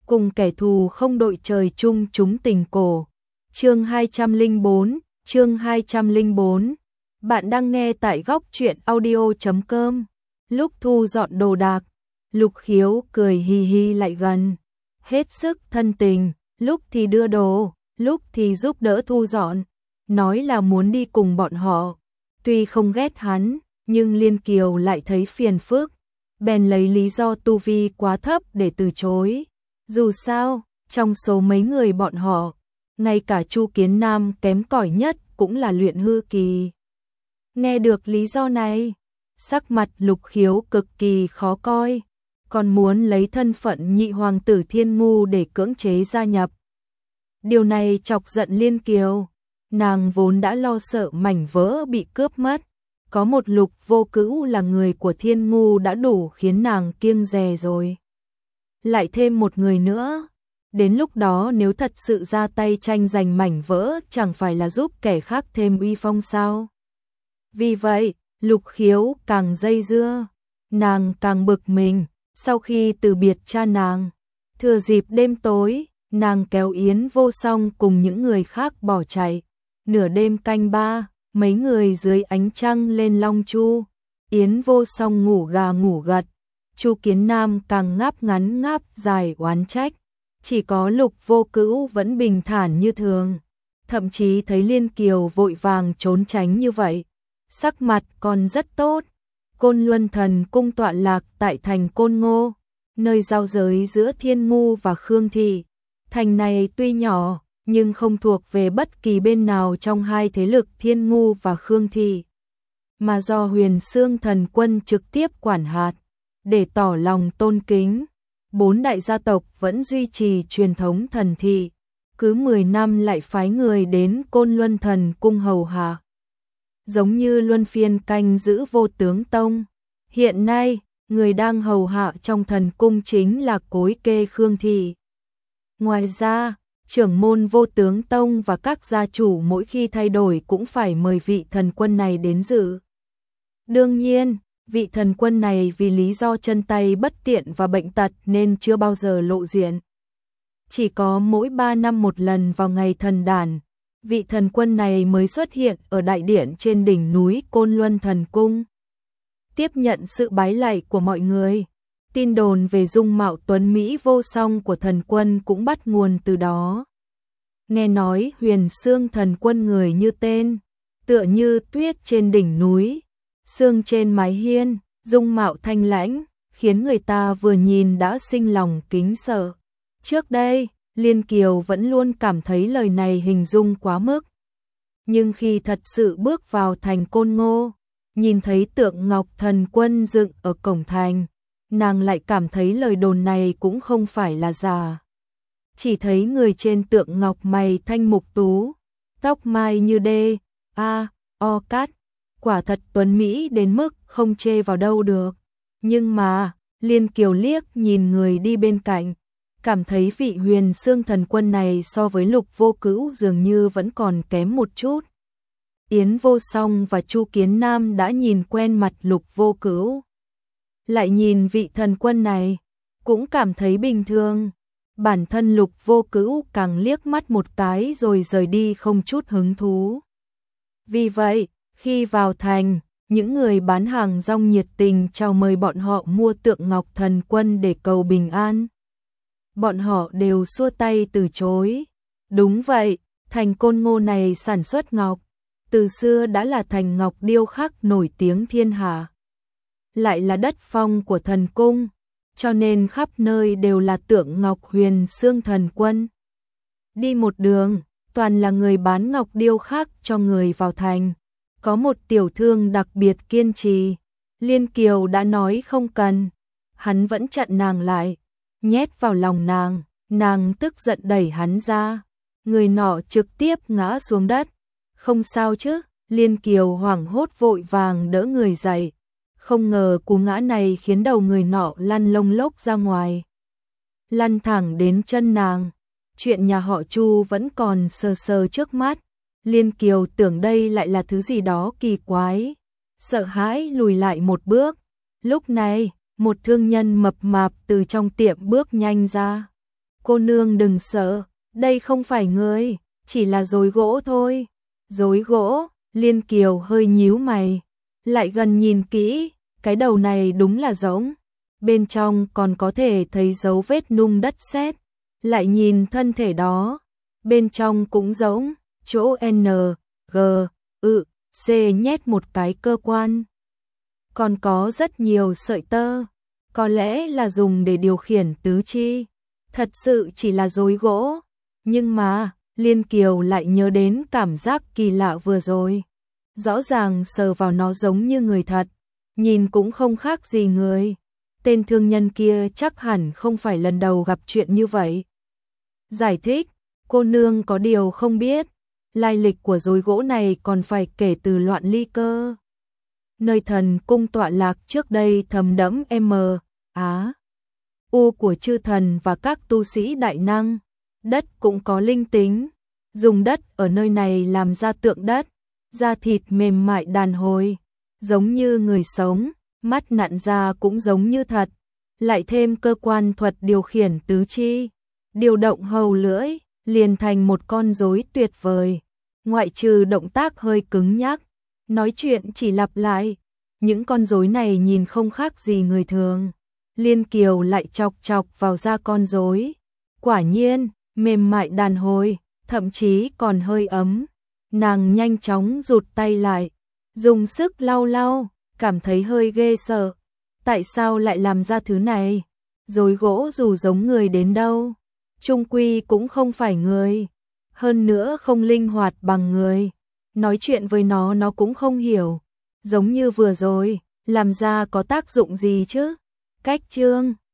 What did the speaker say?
cùng kẻ thù không đội trời chung chúng tình cổ. Chương 204, chương 204. Bạn đang nghe tại góc truyện audio.com. Lúc thu dọn đồ đạc, Lục Khiếu cười hi hi lại gần, hết sức thân tình, lúc thì đưa đồ, lúc thì giúp đỡ thu dọn, nói là muốn đi cùng bọn họ. Tuy không ghét hắn, nhưng Liên Kiều lại thấy phiền phức, bèn lấy lý do tu vi quá thấp để từ chối. Dù sao, trong số mấy người bọn họ, ngay cả Chu Kiến Nam kém cỏi nhất cũng là luyện hư kỳ. Nghe được lý do này, sắc mặt Lục Khiếu cực kỳ khó coi, còn muốn lấy thân phận nhị hoàng tử Thiên Ngu để cưỡng chế gia nhập. Điều này chọc giận Liên Kiều, nàng vốn đã lo sợ mảnh vỡ bị cướp mất, có một Lục Vô Cữu là người của Thiên Ngu đã đủ khiến nàng kiêng dè rồi. Lại thêm một người nữa, đến lúc đó nếu thật sự ra tay tranh giành mảnh vỡ chẳng phải là giúp kẻ khác thêm uy phong sao? Vì vậy, Lục Khiếu càng dây dưa, nàng càng bực mình. Sau khi từ biệt cha nàng, thừa dịp đêm tối, nàng kéo Yến Vô Song cùng những người khác bỏ chạy. Nửa đêm canh ba, mấy người dưới ánh trăng lên Long Chu. Yến Vô Song ngủ gà ngủ gật, Chu Kiến Nam càng ngáp ngắn ngáp dài oán trách. Chỉ có Lục Vô Cữu vẫn bình thản như thường, thậm chí thấy Liên Kiều vội vàng trốn tránh như vậy, sắc mặt còn rất tốt. Côn Luân Thần Cung tọa lạc tại thành Côn Ngô, nơi giao giới giữa Thiên Ngu và Khương Thị. Thành này tuy nhỏ, nhưng không thuộc về bất kỳ bên nào trong hai thế lực Thiên Ngu và Khương Thị, mà do Huyền Xương Thần Quân trực tiếp quản hạt. Để tỏ lòng tôn kính, 4 đại gia tộc vẫn duy trì truyền thống thần thị, cứ 10 năm lại phái người đến Côn Luân Thần Cung hầu hạ, giống như luân phiên canh giữ Vô Tướng Tông. Hiện nay, người đang hầu hạ trong thần cung chính là Cối Kê Khương Thị. Ngoài ra, trưởng môn Vô Tướng Tông và các gia chủ mỗi khi thay đổi cũng phải mời vị thần quân này đến dự. Đương nhiên, vị thần quân này vì lý do chân tay bất tiện và bệnh tật nên chưa bao giờ lộ diện. Chỉ có mỗi 3 năm một lần vào ngày thần đản, vị thần quân này mới xuất hiện ở đại điện trên đỉnh núi Côn Luân Thần Cung, tiếp nhận sự bái lạy của mọi người. Tin đồn về dung mạo tuấn mỹ vô song của thần quân cũng bắt nguồn từ đó. Nghe nói Huyền Xương Thần Quân người như tên, tựa như tuyết trên đỉnh núi, sương trên mái hiên, dung mạo thanh lãnh, khiến người ta vừa nhìn đã sinh lòng kính sợ. Trước đây, Liên Kiều vẫn luôn cảm thấy lời này hình dung quá mức. Nhưng khi thật sự bước vào thành Côn Ngô, nhìn thấy tượng ngọc thần quân dựng ở cổng thành, nàng lại cảm thấy lời đồn này cũng không phải là giả. Chỉ thấy người trên tượng ngọc mày thanh mục tú, tóc mai như đê, o cát, quả thật tuấn mỹ đến mức không chê vào đâu được. Nhưng mà, Liên Kiều liếc nhìn người đi bên cạnh, cảm thấy vị Huyền Xương Thần Quân này so với Lục Vô Cữu dường như vẫn còn kém một chút. Yến Vô Song và Chu Kiến Nam đã nhìn quen mặt Lục Vô Cữu, lại nhìn vị thần quân này, cũng cảm thấy bình thường. Bản thân Lục Vô Cữu càng liếc mắt một cái rồi rời đi không chút hứng thú. Vì vậy, khi vào thành, những người bán hàng rong nhiệt tình chào mời bọn họ mua tượng ngọc thần quân để cầu bình an. Bọn họ đều xua tay từ chối. Đúng vậy, thành Côn Ngô này sản xuất ngọc, từ xưa đã là thành ngọc điêu khắc nổi tiếng thiên hạ. Lại là đất phong của thần cung, cho nên khắp nơi đều là tượng ngọc Huyền Xương Thần Quân. Đi một đường, toàn là người bán ngọc điêu khắc cho người vào thành. Có một tiểu thương đặc biệt kiên trì, Liên Kiều đã nói không cần, hắn vẫn chặn nàng lại, nhét vào lòng nàng tức giận đẩy hắn ra, người nọ trực tiếp ngã xuống đất. Không sao chứ? Liên Kiều hoảng hốt vội vàng đỡ người dậy, không ngờ cú ngã này khiến đầu người nọ lăn lông lốc ra ngoài, lăn thẳng đến chân nàng. Chuyện nhà họ Chu vẫn còn sờ sờ trước mắt, Liên Kiều tưởng đây lại là thứ gì đó kỳ quái, sợ hãi lùi lại một bước. Lúc này, một thương nhân mập mạp từ trong tiệm bước nhanh ra, Cô nương đừng sợ, đây không phải người, chỉ là rối gỗ thôi. Rối gỗ, Liên Kiều hơi nhíu mày, lại gần nhìn kỹ, cái đầu này đúng là giống. Bên trong còn có thể thấy dấu vết nung đất sét, lại nhìn thân thể đó, bên trong cũng giống, chỗ N, G, C nhét một cái cơ quan. Còn có rất nhiều sợi tơ, có lẽ là dùng để điều khiển tứ chi. Thật sự chỉ là rối gỗ, nhưng mà Liên Kiều lại nhớ đến cảm giác kỳ lạ vừa rồi. Rõ ràng sờ vào nó giống như người thật, nhìn cũng không khác gì người. Tên thương nhân kia chắc hẳn không phải lần đầu gặp chuyện như vậy. Giải thích, cô nương có điều không biết, lai lịch của rối gỗ này còn phải kể từ Loạn Ly cơ. Nơi thần cung tọa lạc trước đây thấm đẫm U của chư thần và các tu sĩ đại năng. Đất cũng có linh tính, dùng đất ở nơi này làm ra tượng đất, da thịt mềm mại đàn hồi, giống như người sống, mắt nặn ra cũng giống như thật, lại thêm cơ quan thuật điều khiển tứ chi, điều động hầu lưỡi, liền thành một con rối tuyệt vời. Ngoại trừ động tác hơi cứng nhắc, nói chuyện chỉ lặp lại, những con rối này nhìn không khác gì người thường. Liên Kiều lại chọc chọc vào da con rối, quả nhiên mềm mại đàn hồi, thậm chí còn hơi ấm. Nàng nhanh chóng rụt tay lại, dùng sức lau lau, cảm thấy hơi ghê sợ. Tại sao lại làm ra thứ này? Rối gỗ dù giống người đến đâu, chung quy cũng không phải người, hơn nữa không linh hoạt bằng người. Nói chuyện với nó cũng không hiểu, giống như vừa rồi, làm ra có tác dụng gì chứ? Cách chương